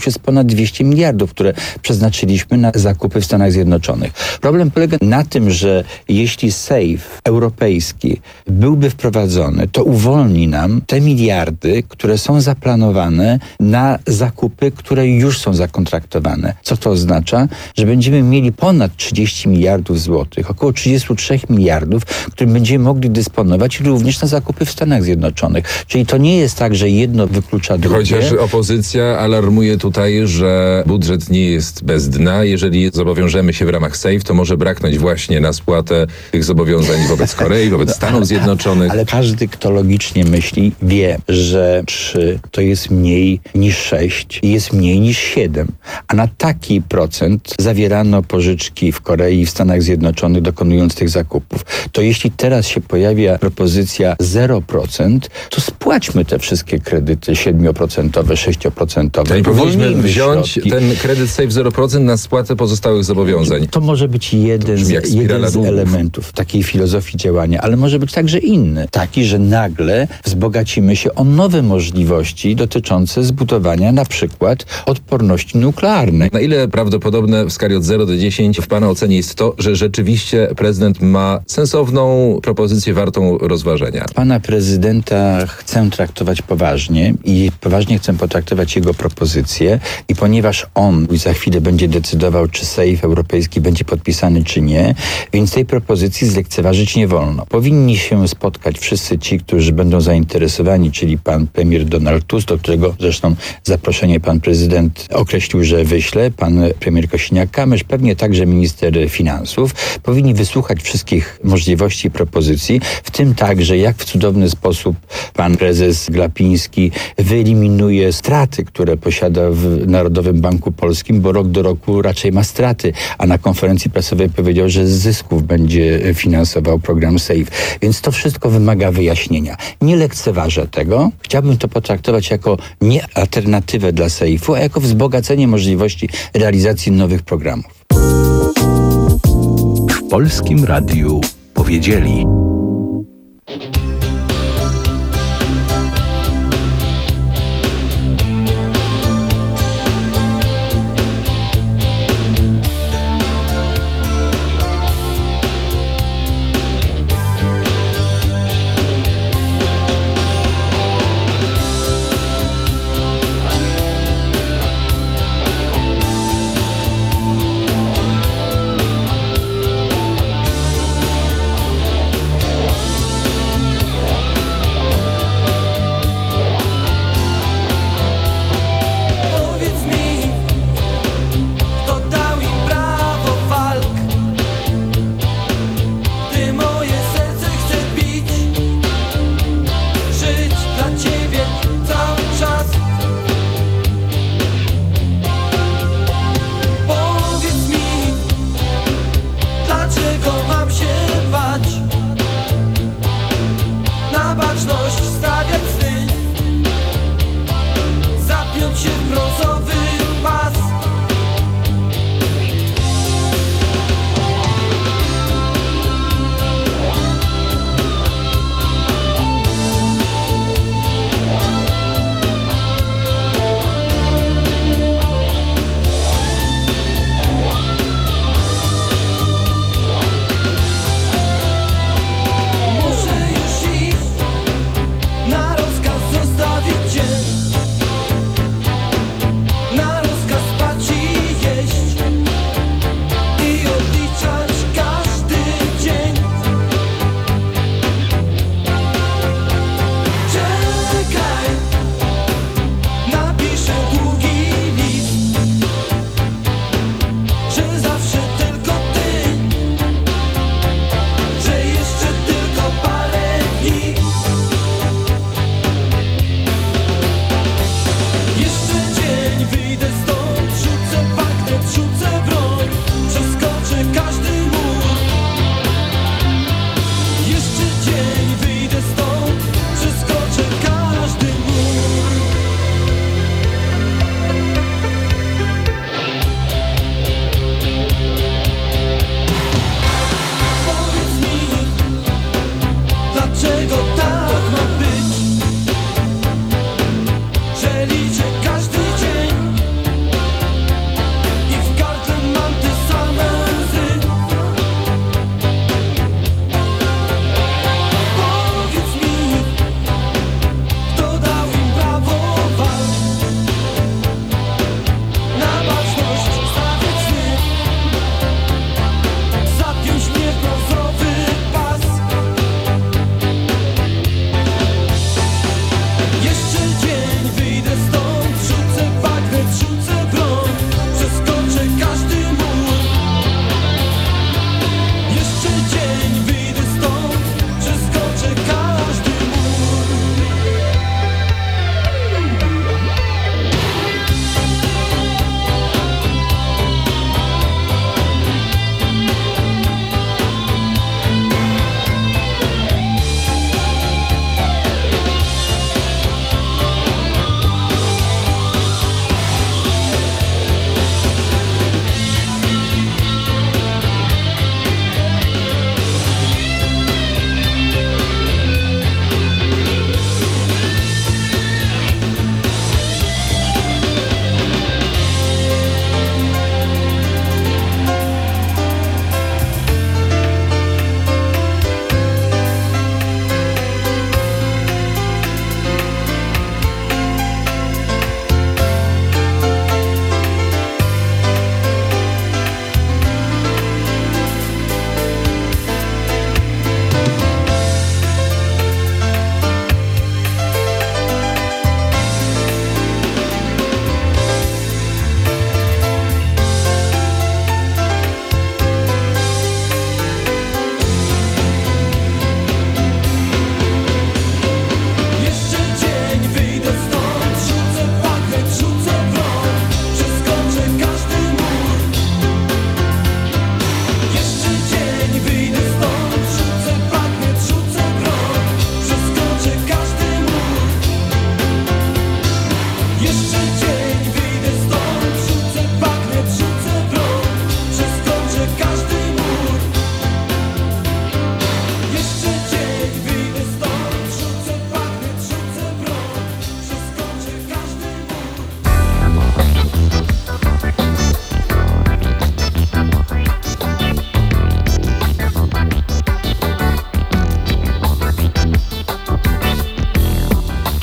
już jest ponad dwieście miliardów, które przeznaczyliśmy na zakupy w Stanach Zjednoczonych. Problem polega na tym, że jeśli safe europejski byłby wprowadzony, to uwolni nam te miliardy, które są zaplanowane na zakupy, które już są zakontraktowane. Co to oznacza? Że będziemy mieli ponad trzydzieści miliardów złotych, około trzydzieści trzy miliardów, którym będziemy mogli dysponować również na zakupy w Stanach Zjednoczonych. Czyli to nie jest tak, że jedno wyklucza drugie. Chociaż opozycja alarmuje tutaj, że budżet nie jest bez dna. Jeżeli zobowiążemy się w ramach safe, to może braknąć właśnie na spłatę tych zobowiązań wobec Korei, wobec Stanów Zjednoczonych. Ale każdy, kto logicznie myśli, wie, że trzy to jest mniej niż sześć i jest mniej niż siedem. A na taki procent zawierano pożyczki w Korei i w Stanach Zjednoczonych, dokonując tych zakupów. To jeśli teraz się pojawia propozycja zero procent, to spłaćmy te wszystkie kredyty siedem procent, sześć procent. Czyli powinniśmy wziąć środki. Ten kredyt safe zero procent na spłatę pozostałych zobowiązań. To może być jeden, z, jeden z elementów takiej filozofii działania, ale może być także inny. Taki, że nagle wzbogacimy się o nowe możliwości dotyczące zbudowania na przykład odporności nuklearnej. Na ile prawdopodobne w skali od zera do dziesięciu w Pana ocenie jest to, że rzeczywiście prezydent ma sensowną propozycję wartą rozważenia? Pana prezydenta chcę traktować poważnie i poważnie chcę potraktować jego propozycję i ponieważ on za chwilę będzie decydował, czy safe europejski będzie podpisany, czy nie, więc tej propozycji zlekceważyć nie wolno. Powinni się spotkać wszyscy ci, którzy będą zainteresowani, czyli pan premier Donald Tusk, do którego zresztą zaproszenie pan prezydent określił, że wyśle, pan premier Kosiniak-Kamysz, pewnie także minister finansów. Powinni wysłuchać wszystkich możliwości i propozycji, w tym także, jak w cudowny sposób pan prezes Glapiński wyeliminuje straty, które posiada w Narodowym Banku Polskim, bo rok do roku raczej ma straty, a na konferencji prasowej powiedział, że z zysków będzie finansował program safe. Więc to wszystko wymaga wyjaśnienia. Nie lekceważę tego. Chciałbym to potraktować jako nie alternatywę dla safe'u, a jako wzbogacenie możliwości realizacji nowych programów. W Polskim Radiu powiedzieli.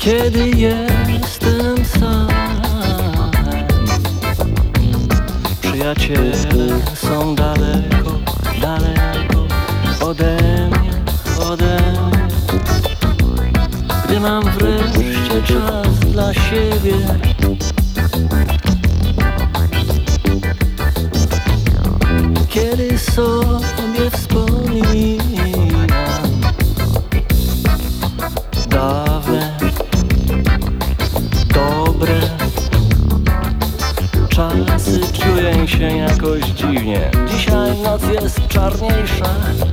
kiedy jestem sam. Przyjaciele są daleko, daleko ode mnie, ode mnie. Gdy mam wreszcie czas dla siebie, kiedy sobie wspominam dawne, dobre czasy, czuję się jakoś dziwnie. Dzisiaj noc jest czarniejsza.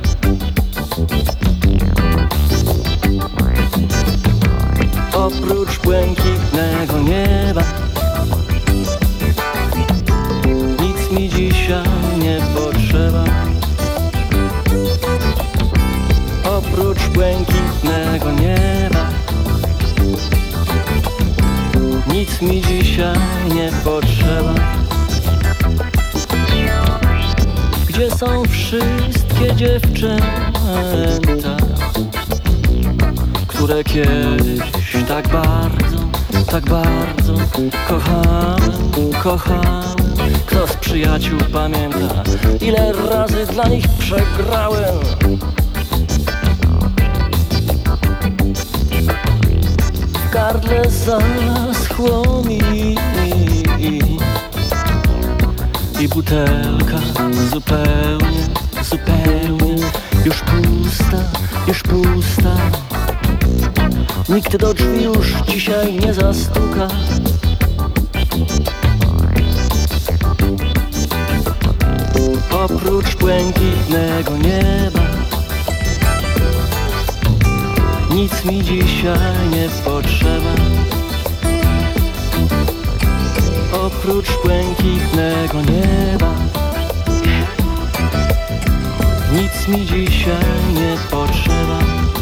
Oprócz błękitnego nieba nic mi dzisiaj nie potrzeba. Oprócz błękitnego nieba nic mi dzisiaj nie potrzeba. Gdzie są wszystkie dziewczęta, które kiedyś tak bardzo, tak bardzo kochałem, kochałem? Kto z przyjaciół pamięta, ile razy dla nich przegrałem? W gardle zaschło mi i butelka zupełnie, zupełnie już pusta, już pusta. Nikt do drzwi już dzisiaj nie zastuka. Oprócz błękitnego nieba nic mi dzisiaj nie potrzeba. Oprócz błękitnego nieba nic mi dzisiaj nie potrzeba.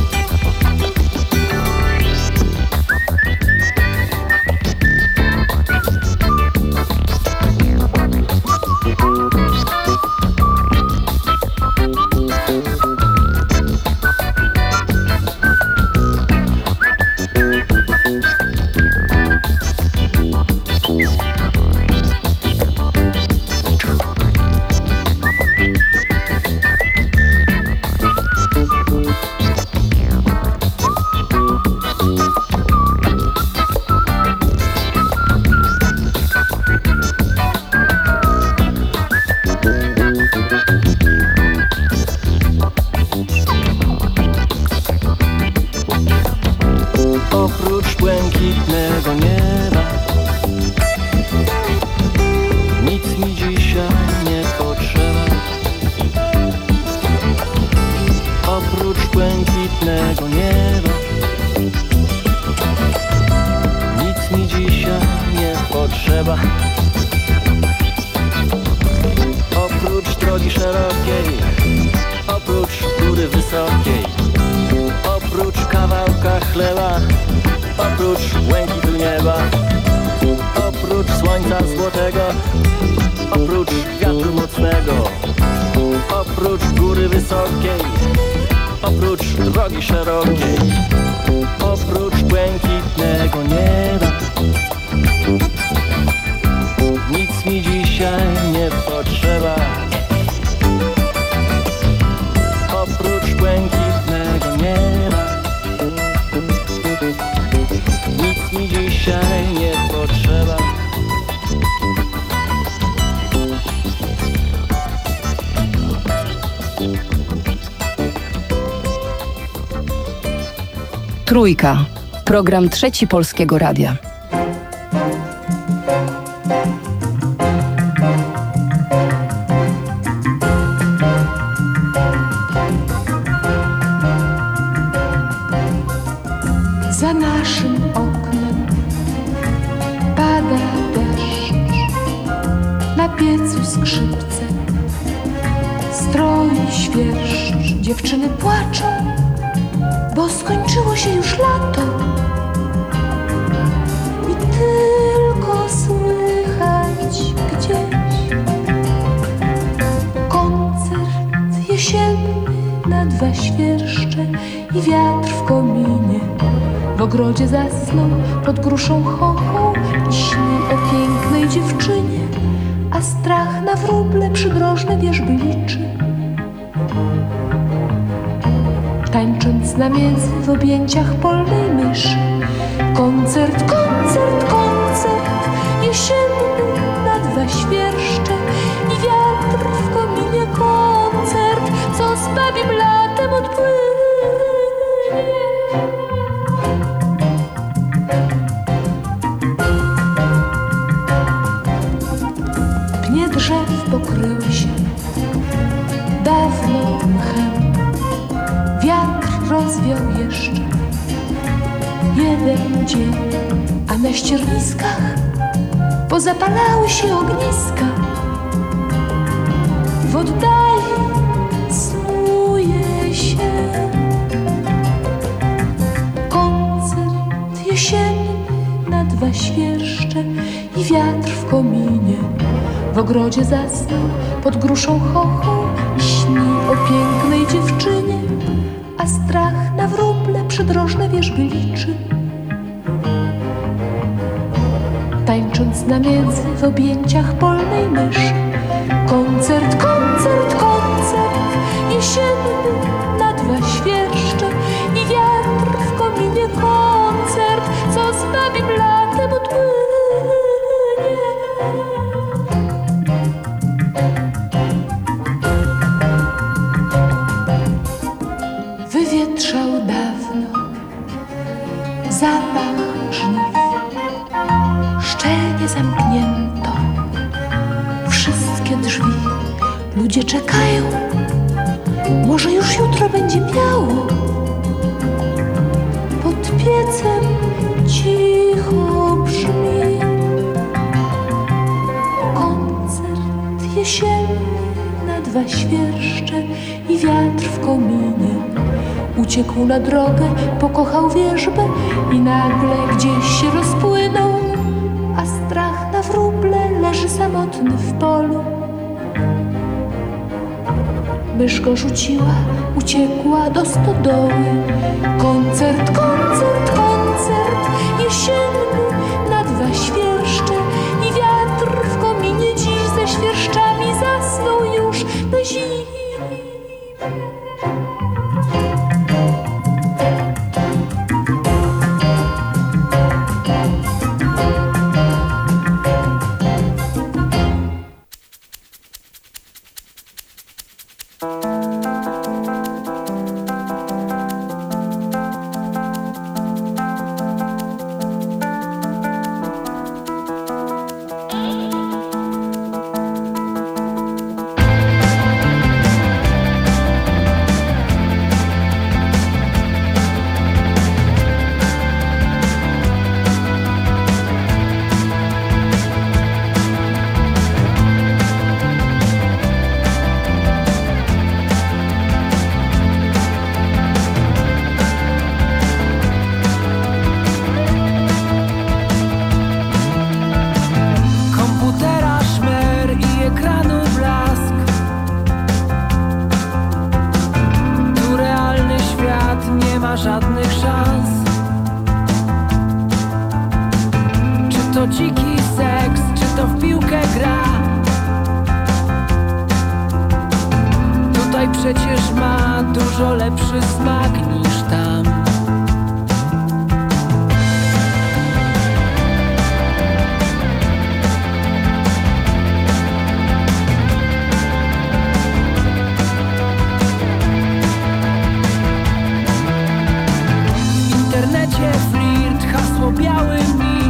Oprócz błękitnego nieba nic mi dzisiaj nie potrzeba. Oprócz błękitnego nieba nic mi dzisiaj nie potrzeba. Oprócz drogi szerokiej, oprócz góry wysokiej, oprócz kawałka chleba, oprócz błękitu nieba, oprócz słońca złotego, oprócz wiatru mocnego, oprócz góry wysokiej, oprócz drogi szerokiej, oprócz błękitnego nieba nic mi dzisiaj nie potrzeba. Oprócz błękitnego nieba nic mi dzisiaj nie potrzeba. Trójka. Program Trzeci Polskiego Radia. Za naszym oknem pada deszcz, na piecu skrzypce, stroi świerszcz. Dziewczyny płaczą, bo skończyło się już lato i tylko słychać gdzieś koncert jesienny na dwa świerszcze i wiatr w kominie. W ogrodzie zasnął pod gruszą chochą i śni o pięknej dziewczynie, a strach na wróble przydrożne wierzby liczy. Tańcząc na miedzy w objęciach polnej myszy, koncert, koncert, koncert jesienny na dwa świerszcze i wiatr w kominie, koncert, co z babim latem odpłynie. Pnie drzew pokryły się dawno mchem, wiatr rozwiał jeszcze jeden dzień, a na ścierniskach pozapalały się ogniska. W oddali snuje się koncert jesienny na dwa świerszcze i wiatr w kominie. W ogrodzie zasnął pod gruszą chochą i śni o pięknej dziewczynie, a strach na wróble przydrożne wierzby liczy. Tańcząc na miedzy w objęciach polnej myszy, koncert, koncert, koncert jesienny na dwa świerszcze i wiatr w kominie, koncert, co z babim latem odpłynie. Wywietrzał dawno zapach żniw, szczelnie zamknięto wszystkie drzwi. Ludzie czekają, może już jutro będzie biało. Pod piecem cicho brzmi koncert jesienny na dwa świerszcze i wiatr w kominie. Uciekł na drogę, pokochał wierzbę i nagle gdzieś się rozpłynął, a strach na wróble leży samotny w polu. Mysz go rzuciła, uciekła do stodoły. Koncert, koncert, koncert jesienny na dwa świerszcze i wiatr w kominie dziś ze świerszczami zasnął już na zimę. Żadnych szans. Czy to dziki seks, czy to w piłkę gra? Tutaj przecież ma dużo lepszy smak niż tam. W internecie flirt, hasło biały miś.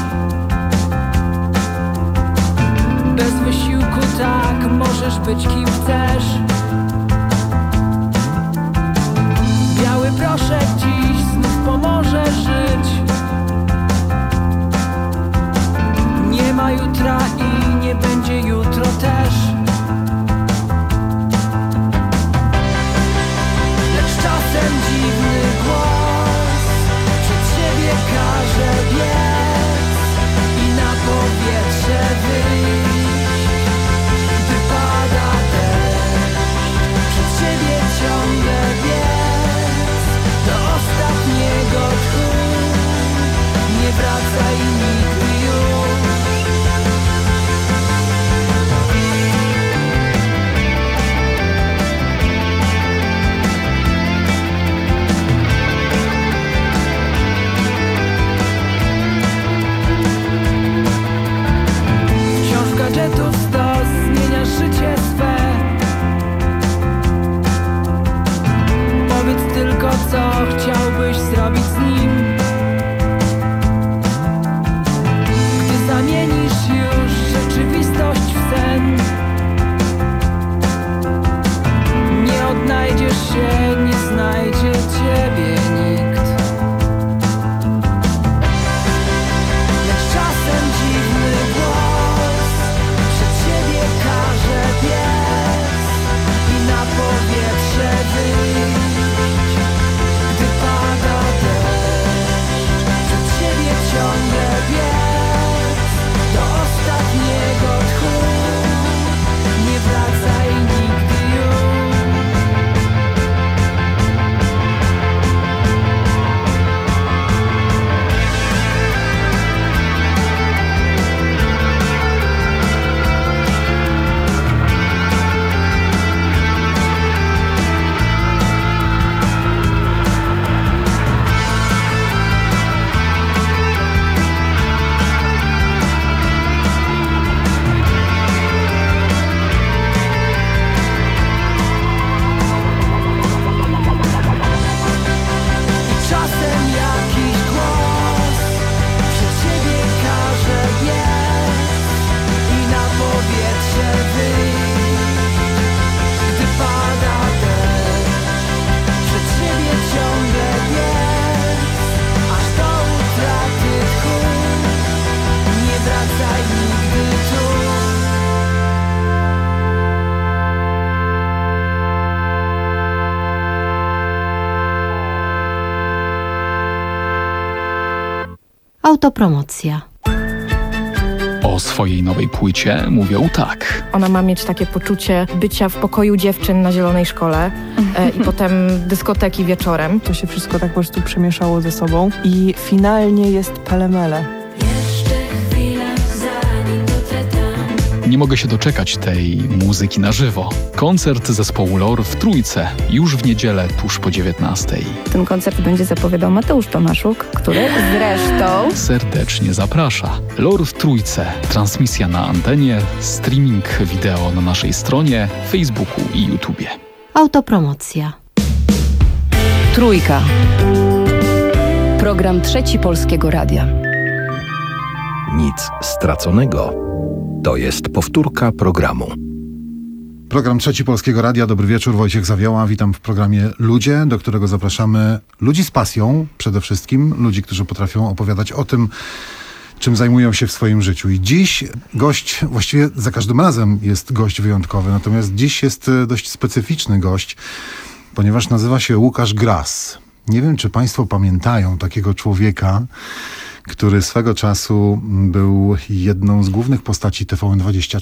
Bez wysiłku tak, możesz być kim chcesz. Biały proszek dziś znów pomoże żyć. Nie ma jutra i nie będzie jutro też. Lecz czasem dziwny głos przed siebie każe biec i na powietrze wyjść, gdy pada deszcz. Autopromocja. O swojej nowej płycie mówią tak. Ona ma mieć takie poczucie bycia w pokoju dziewczyn na zielonej szkole e, i potem dyskoteki wieczorem. To się wszystko tak po prostu przemieszało ze sobą i finalnie jest pelemele. Nie mogę się doczekać tej muzyki na żywo. Koncert zespołu Lor w Trójce już w niedzielę tuż po dziewiętnastej. Ten koncert będzie zapowiadał Mateusz Tomaszuk, który zresztą serdecznie zaprasza. Lor w Trójce. Transmisja na antenie, streaming wideo na naszej stronie, Facebooku i YouTubie. Autopromocja. Trójka. Program Trzeci Polskiego Radia. Nic straconego. To jest powtórka programu. Program Trzeci Polskiego Radia. Dobry wieczór, Wojciech Zawioła. Witam w programie Ludzie, do którego zapraszamy ludzi z pasją przede wszystkim. Ludzi, którzy potrafią opowiadać o tym, czym zajmują się w swoim życiu. I dziś gość, właściwie za każdym razem jest gość wyjątkowy, natomiast dziś jest dość specyficzny gość, ponieważ nazywa się Łukasz Gras. Nie wiem, czy Państwo pamiętają takiego człowieka, który swego czasu był jedną z głównych postaci T V N dwadzieścia